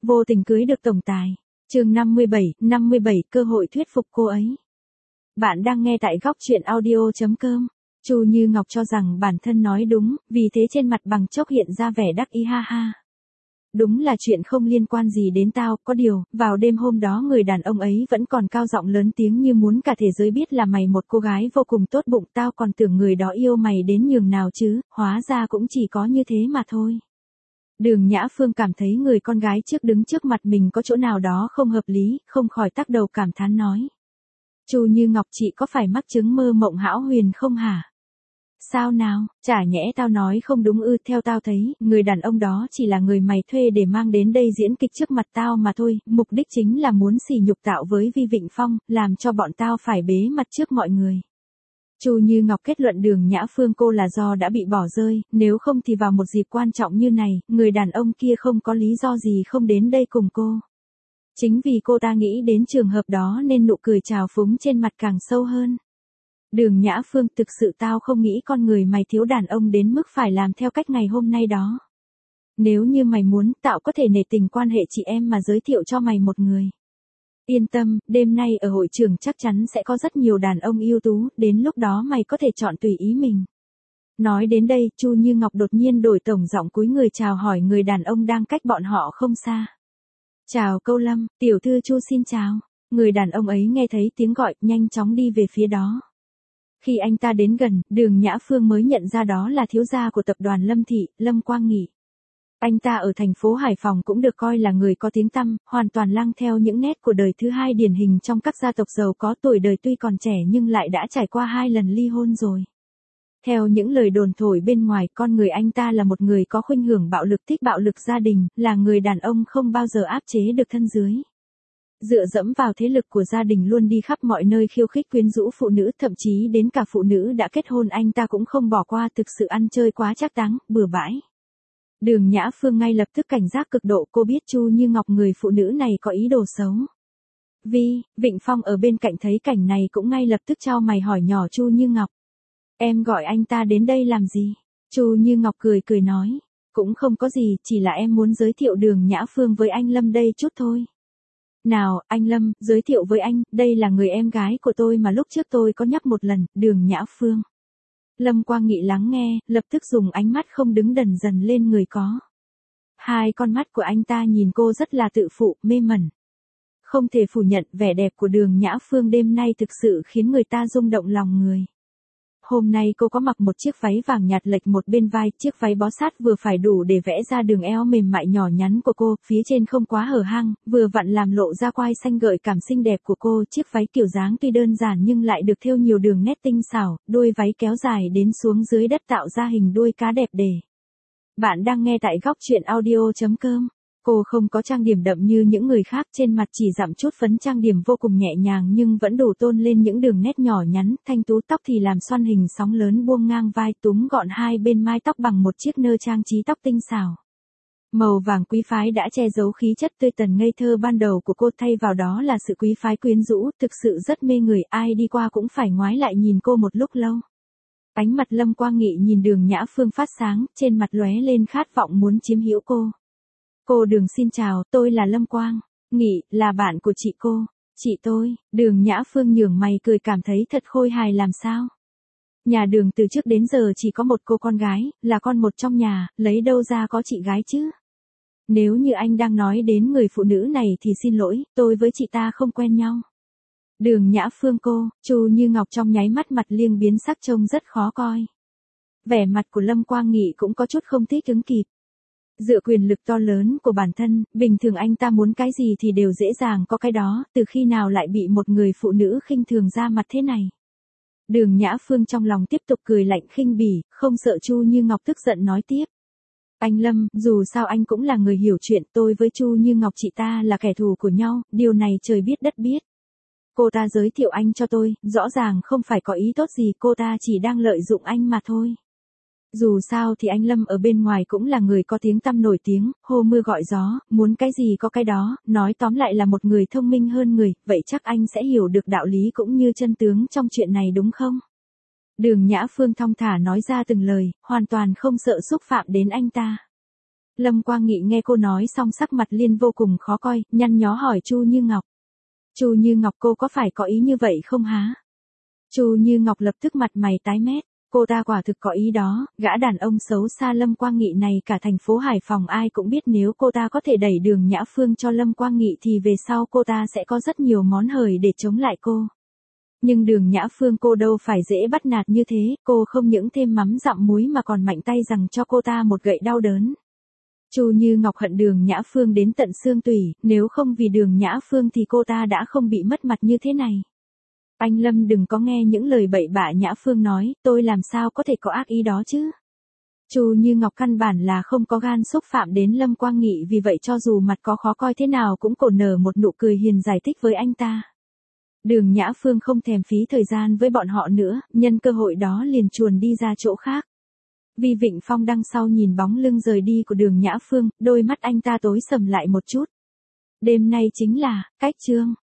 Vô tình cưới được tổng tài. Chương 57, cơ hội thuyết phục cô ấy. Bạn đang nghe tại góc truyện audio.com. Chu Như Ngọc cho rằng bản thân nói đúng, vì thế trên mặt bằng chốc hiện ra vẻ đắc ý ha ha. Đúng là chuyện không liên quan gì đến tao, có điều, vào đêm hôm đó người đàn ông ấy vẫn còn cao giọng lớn tiếng như muốn cả thế giới biết là mày một cô gái vô cùng tốt bụng, tao còn tưởng người đó yêu mày đến nhường nào chứ, hóa ra cũng chỉ có như thế mà thôi. Đường Nhã Phương cảm thấy người con gái trước đứng trước mặt mình có chỗ nào đó không hợp lý, không khỏi tắc đầu cảm thán nói. Chu Như Ngọc, chị có phải mắc chứng mơ mộng hão huyền không hả? Sao nào, chả nhẽ tao nói không đúng ư? Theo tao thấy, người đàn ông đó chỉ là người mày thuê để mang đến đây diễn kịch trước mặt tao mà thôi, mục đích chính là muốn sỉ nhục tạo với Vi Vịnh Phong, làm cho bọn tao phải bế mặt trước mọi người. Chu Như Ngọc kết luận Đường Nhã Phương cô là do đã bị bỏ rơi, nếu không thì vào một dịp quan trọng như này, người đàn ông kia không có lý do gì không đến đây cùng cô. Chính vì cô ta nghĩ đến trường hợp đó nên nụ cười trào phúng trên mặt càng sâu hơn. Đường Nhã Phương, thực sự tao không nghĩ con người mày thiếu đàn ông đến mức phải làm theo cách ngày hôm nay đó. Nếu như mày muốn, tao có thể nể tình quan hệ chị em mà giới thiệu cho mày một người. Yên tâm, đêm nay ở hội trường chắc chắn sẽ có rất nhiều đàn ông ưu tú, đến lúc đó mày có thể chọn tùy ý mình. Nói đến đây, Chu Như Ngọc đột nhiên đổi tông giọng cúi người chào hỏi người đàn ông đang cách bọn họ không xa. Chào Câu Lâm, tiểu thư Chu xin chào. Người đàn ông ấy nghe thấy tiếng gọi, nhanh chóng đi về phía đó. Khi anh ta đến gần, Đường Nhã Phương mới nhận ra đó là thiếu gia của tập đoàn Lâm Thị, Lâm Quang Nghị. Anh ta ở thành phố Hải Phòng cũng được coi là người có tiếng tăm, hoàn toàn lang theo những nét của đời thứ hai điển hình trong các gia tộc giàu có, tuổi đời tuy còn trẻ nhưng lại đã trải qua 2 lần ly hôn rồi. Theo những lời đồn thổi bên ngoài, con người anh ta là một người có khuynh hướng bạo lực, thích bạo lực gia đình, là người đàn ông không bao giờ áp chế được thân dưới. Dựa dẫm vào thế lực của gia đình luôn đi khắp mọi nơi khiêu khích quyến rũ phụ nữ, thậm chí đến cả phụ nữ đã kết hôn anh ta cũng không bỏ qua, thực sự ăn chơi quá trác táng, bừa bãi. Đường Nhã Phương ngay lập tức cảnh giác cực độ, cô biết Chu Như Ngọc người phụ nữ này có ý đồ xấu. Vi Vịnh Phong ở bên cạnh thấy cảnh này cũng ngay lập tức chau mày hỏi nhỏ Chu Như Ngọc. Em gọi anh ta đến đây làm gì? Chu Như Ngọc cười cười nói. Cũng không có gì, chỉ là em muốn giới thiệu Đường Nhã Phương với anh Lâm đây chút thôi. Nào, anh Lâm, giới thiệu với anh, đây là người em gái của tôi mà lúc trước tôi có nhắc một lần, Đường Nhã Phương. Lâm Quang Nghị lắng nghe, lập tức dùng ánh mắt không đứng đần dần lên người có. Hai con mắt của anh ta nhìn cô rất là tự phụ, mê mẩn. Không thể phủ nhận vẻ đẹp của Đường Nhã Phương đêm nay thực sự khiến người ta rung động lòng người. Hôm nay cô có mặc một chiếc váy vàng nhạt lệch một bên vai, chiếc váy bó sát vừa phải đủ để vẽ ra đường eo mềm mại nhỏ nhắn của cô, phía trên không quá hở hang, vừa vặn làm lộ ra quai xanh gợi cảm xinh đẹp của cô, chiếc váy kiểu dáng tuy đơn giản nhưng lại được thêu nhiều đường nét tinh xảo, đuôi váy kéo dài đến xuống dưới đất tạo ra hình đuôi cá đẹp đẽ. Bạn đang nghe tại góc truyện audio.com. Cô không có trang điểm đậm như những người khác, trên mặt chỉ dặm chút phấn, trang điểm vô cùng nhẹ nhàng nhưng vẫn đủ tôn lên những đường nét nhỏ nhắn, thanh tú, tóc thì làm xoăn hình sóng lớn buông ngang vai, túm gọn hai bên mái tóc bằng một chiếc nơ trang trí tóc tinh xảo. Màu vàng quý phái đã che giấu khí chất tươi tắn ngây thơ ban đầu của cô, thay vào đó là sự quý phái quyến rũ, thực sự rất mê người, ai đi qua cũng phải ngoái lại nhìn cô một lúc lâu. Ánh mặt Lâm Quang Nghị nhìn Đường Nhã Phương phát sáng, trên mặt lóe lên khát vọng muốn chiếm hữu cô. Cô Đường xin chào, tôi là Lâm Quang Nghị, là bạn của chị cô. Chị tôi, Đường Nhã Phương nhướng mày cười cảm thấy thật khôi hài làm sao. Nhà Đường từ trước đến giờ chỉ có một cô con gái, là con một trong nhà, lấy đâu ra có chị gái chứ. Nếu như anh đang nói đến người phụ nữ này thì xin lỗi, tôi với chị ta không quen nhau. Đường Nhã Phương cô, Chu Như Ngọc trong nháy mắt mặt liêng biến sắc trông rất khó coi. Vẻ mặt của Lâm Quang Nghị cũng có chút không thích ứng kịp. Dựa quyền lực to lớn của bản thân, bình thường anh ta muốn cái gì thì đều dễ dàng có cái đó, từ khi nào lại bị một người phụ nữ khinh thường ra mặt thế này. Đường Nhã Phương trong lòng tiếp tục cười lạnh khinh bỉ, không sợ Chu Như Ngọc tức giận nói tiếp. Anh Lâm, dù sao anh cũng là người hiểu chuyện, tôi với Chu Như Ngọc chị ta là kẻ thù của nhau, điều này trời biết đất biết. Cô ta giới thiệu anh cho tôi, rõ ràng không phải có ý tốt gì, cô ta chỉ đang lợi dụng anh mà thôi. Dù sao thì anh Lâm ở bên ngoài cũng là người có tiếng tăm nổi tiếng, hô mưa gọi gió, muốn cái gì có cái đó, nói tóm lại là một người thông minh hơn người, vậy chắc anh sẽ hiểu được đạo lý cũng như chân tướng trong chuyện này đúng không? Đường Nhã Phương thong thả nói ra từng lời, hoàn toàn không sợ xúc phạm đến anh ta. Lâm Quang Nghị nghe cô nói xong sắc mặt liền vô cùng khó coi, nhăn nhó hỏi Chu Như Ngọc. Chu Như Ngọc, cô có phải có ý như vậy không hả? Chu Như Ngọc lập tức mặt mày tái mét. Cô ta quả thực có ý đó, gã đàn ông xấu xa Lâm Quang Nghị này cả thành phố Hải Phòng ai cũng biết nếu cô ta có thể đẩy Đường Nhã Phương cho Lâm Quang Nghị thì về sau cô ta sẽ có rất nhiều món hời để chống lại cô. Nhưng Đường Nhã Phương cô đâu phải dễ bắt nạt như thế, cô không những thêm mắm dặm muối mà còn mạnh tay rằng cho cô ta một gậy đau đớn. Chu Như Ngọc hận Đường Nhã Phương đến tận xương tủy, nếu không vì Đường Nhã Phương thì cô ta đã không bị mất mặt như thế này. Anh Lâm đừng có nghe những lời bậy bạ Nhã Phương nói, tôi làm sao có thể có ác ý đó chứ. Chu Như Ngọc căn bản là không có gan xúc phạm đến Lâm Quang Nghị, vì vậy cho dù mặt có khó coi thế nào cũng cổ nở một nụ cười hiền giải thích với anh ta. Đường Nhã Phương không thèm phí thời gian với bọn họ nữa, nhân cơ hội đó liền chuồn đi ra chỗ khác. Vi Vịnh Phong đằng sau nhìn bóng lưng rời đi của Đường Nhã Phương, đôi mắt anh ta tối sầm lại một chút. Đêm nay chính là, cách chương.